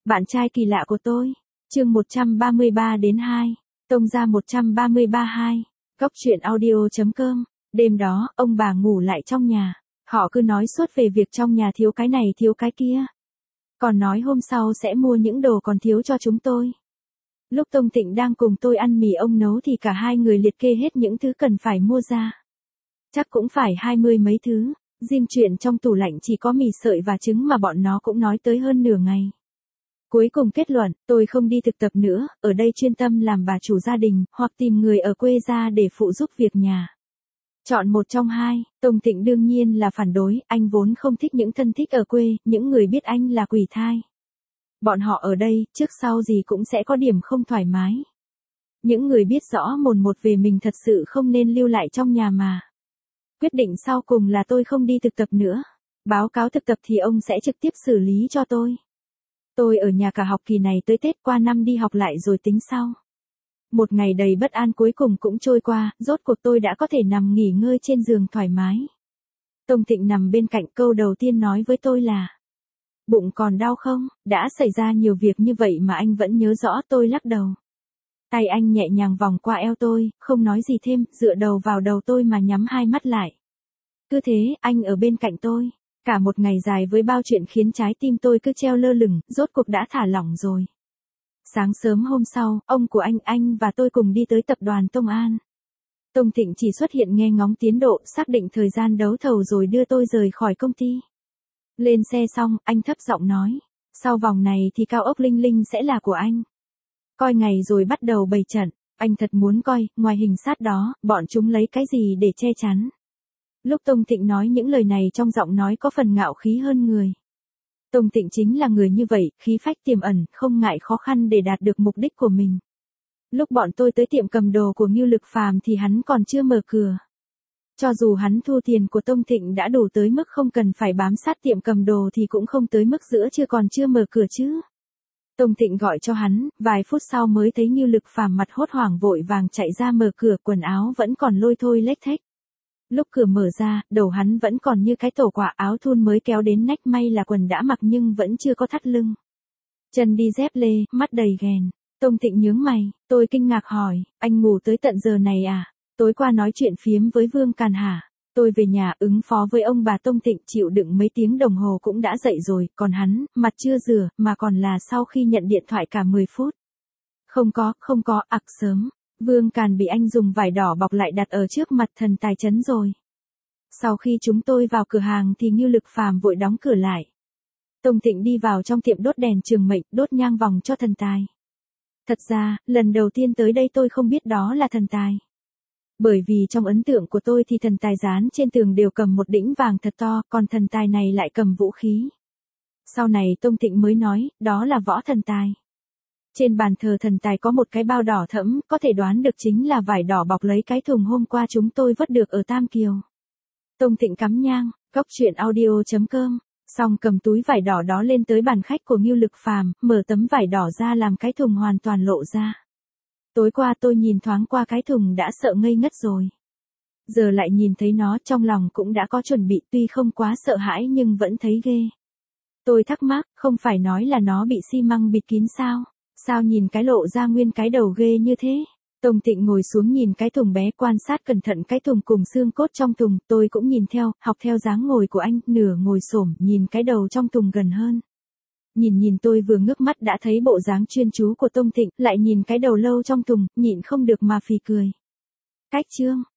Bạn trai kỳ lạ của tôi. Chương 133 đến 2. Tông ra 133-2. Góc truyện audio.com. Đêm đó, ông bà ngủ lại trong nhà. Họ cứ nói suốt về việc trong nhà thiếu cái này thiếu cái kia. Còn nói hôm sau sẽ mua những đồ còn thiếu cho chúng tôi. Lúc Tông Tịnh đang cùng tôi ăn mì ông nấu thì cả hai người liệt kê hết những thứ cần phải mua ra. Chắc cũng phải 20 mấy thứ. Riêng chuyện trong tủ lạnh chỉ có mì sợi và trứng mà bọn nó cũng nói tới hơn nửa ngày. Cuối cùng kết luận, tôi không đi thực tập nữa, ở đây chuyên tâm làm bà chủ gia đình, hoặc tìm người ở quê ra để phụ giúp việc nhà. Chọn một trong hai, Tông Tịnh đương nhiên là phản đối, anh vốn không thích những thân thích ở quê, những người biết anh là quỷ thai. Bọn họ ở đây, trước sau gì cũng sẽ có điểm không thoải mái. Những người biết rõ mồn một về mình thật sự không nên lưu lại trong nhà mà. Quyết định sau cùng là tôi không đi thực tập nữa. Báo cáo thực tập thì ông sẽ trực tiếp xử lý cho tôi. Tôi ở nhà cả học kỳ này tới Tết, qua năm đi học lại rồi tính sau. Một ngày đầy bất an cuối cùng cũng trôi qua, rốt cuộc tôi đã có thể nằm nghỉ ngơi trên giường thoải mái. Tông Thịnh nằm bên cạnh, câu đầu tiên nói với tôi là: bụng còn đau không? Đã xảy ra nhiều việc như vậy mà anh vẫn nhớ rõ. Tôi lắc đầu. Tay anh nhẹ nhàng vòng qua eo tôi, không nói gì thêm, dựa đầu vào đầu tôi mà nhắm hai mắt lại. Cứ thế, anh ở bên cạnh tôi. Cả một ngày dài với bao chuyện khiến trái tim tôi cứ treo lơ lửng, rốt cuộc đã thả lỏng rồi. Sáng sớm hôm sau, ông của anh và tôi cùng đi tới tập đoàn Tông An. Tông Thịnh chỉ xuất hiện nghe ngóng tiến độ, xác định thời gian đấu thầu rồi đưa tôi rời khỏi công ty. Lên xe xong, anh thấp giọng nói: sau vòng này thì cao ốc Linh Linh sẽ là của anh. Coi ngày rồi bắt đầu bày trận. Anh thật muốn coi, ngoài hình sát đó, bọn chúng lấy cái gì để che chắn. Lúc Tông Thịnh nói những lời này trong giọng nói có phần ngạo khí hơn người. Tông Thịnh chính là người như vậy, khí phách tiềm ẩn, không ngại khó khăn để đạt được mục đích của mình. Lúc bọn tôi tới tiệm cầm đồ của Ngưu Lực Phàm thì hắn còn chưa mở cửa. Cho dù hắn thu tiền của Tông Thịnh đã đủ tới mức không cần phải bám sát tiệm cầm đồ thì cũng không tới mức giữa trưa còn chưa mở cửa chứ. Tông Thịnh gọi cho hắn, vài phút sau mới thấy Ngưu Lực Phàm mặt hốt hoảng vội vàng chạy ra mở cửa, quần áo vẫn còn lôi thôi lếch thếch. Lúc cửa mở ra, đầu hắn vẫn còn như cái tổ quả, áo thun mới kéo đến nách, may là quần đã mặc nhưng vẫn chưa có thắt lưng. Chân đi dép lê, mắt đầy ghèn. Tông Thịnh nhướng mày, tôi kinh ngạc hỏi: anh ngủ tới tận giờ này à? Tối qua nói chuyện phiếm với Vương Càn hả? Tôi về nhà ứng phó với ông bà. Tông Thịnh chịu đựng mấy tiếng đồng hồ cũng đã dậy rồi, còn hắn, mặt chưa rửa, mà còn là sau khi nhận điện thoại cả 10 phút. Không có, sớm. Vương Càn bị anh dùng vải đỏ bọc lại đặt ở trước mặt thần tài trấn rồi. Sau khi chúng tôi vào cửa hàng thì Ngưu Lực Phàm vội đóng cửa lại. Tông Thịnh đi vào trong tiệm đốt đèn trường mệnh, đốt nhang vòng cho thần tài. Thật ra, lần đầu tiên tới đây tôi không biết đó là thần tài. Bởi vì trong ấn tượng của tôi thì thần tài dán trên tường đều cầm một đĩnh vàng thật to, còn thần tài này lại cầm vũ khí. Sau này Tông Thịnh mới nói, đó là võ thần tài. Trên bàn thờ thần tài có một cái bao đỏ thẫm, có thể đoán được chính là vải đỏ bọc lấy cái thùng hôm qua chúng tôi vớt được ở Tam Kiều. Tông Thịnh cắm nhang, góc truyện audio.com, xong cầm túi vải đỏ đó lên tới bàn khách của Ngưu Lực Phàm, mở tấm vải đỏ ra làm cái thùng hoàn toàn lộ ra. Tối qua tôi nhìn thoáng qua cái thùng đã sợ ngây ngất rồi. Giờ lại nhìn thấy nó, trong lòng cũng đã có chuẩn bị, tuy không quá sợ hãi nhưng vẫn thấy ghê. Tôi thắc mắc, không phải nói là nó bị xi măng bịt kín sao? Sao nhìn cái lộ ra nguyên cái đầu ghê như thế? Tông Thịnh ngồi xuống nhìn cái thùng bé, quan sát cẩn thận cái thùng cùng xương cốt trong thùng, tôi cũng nhìn theo, học theo dáng ngồi của anh, nửa ngồi xổm, nhìn cái đầu trong thùng gần hơn. Nhìn tôi vừa ngước mắt đã thấy bộ dáng chuyên chú của Tông Thịnh, lại nhìn cái đầu lâu trong thùng, nhịn không được mà phì cười. Cách chương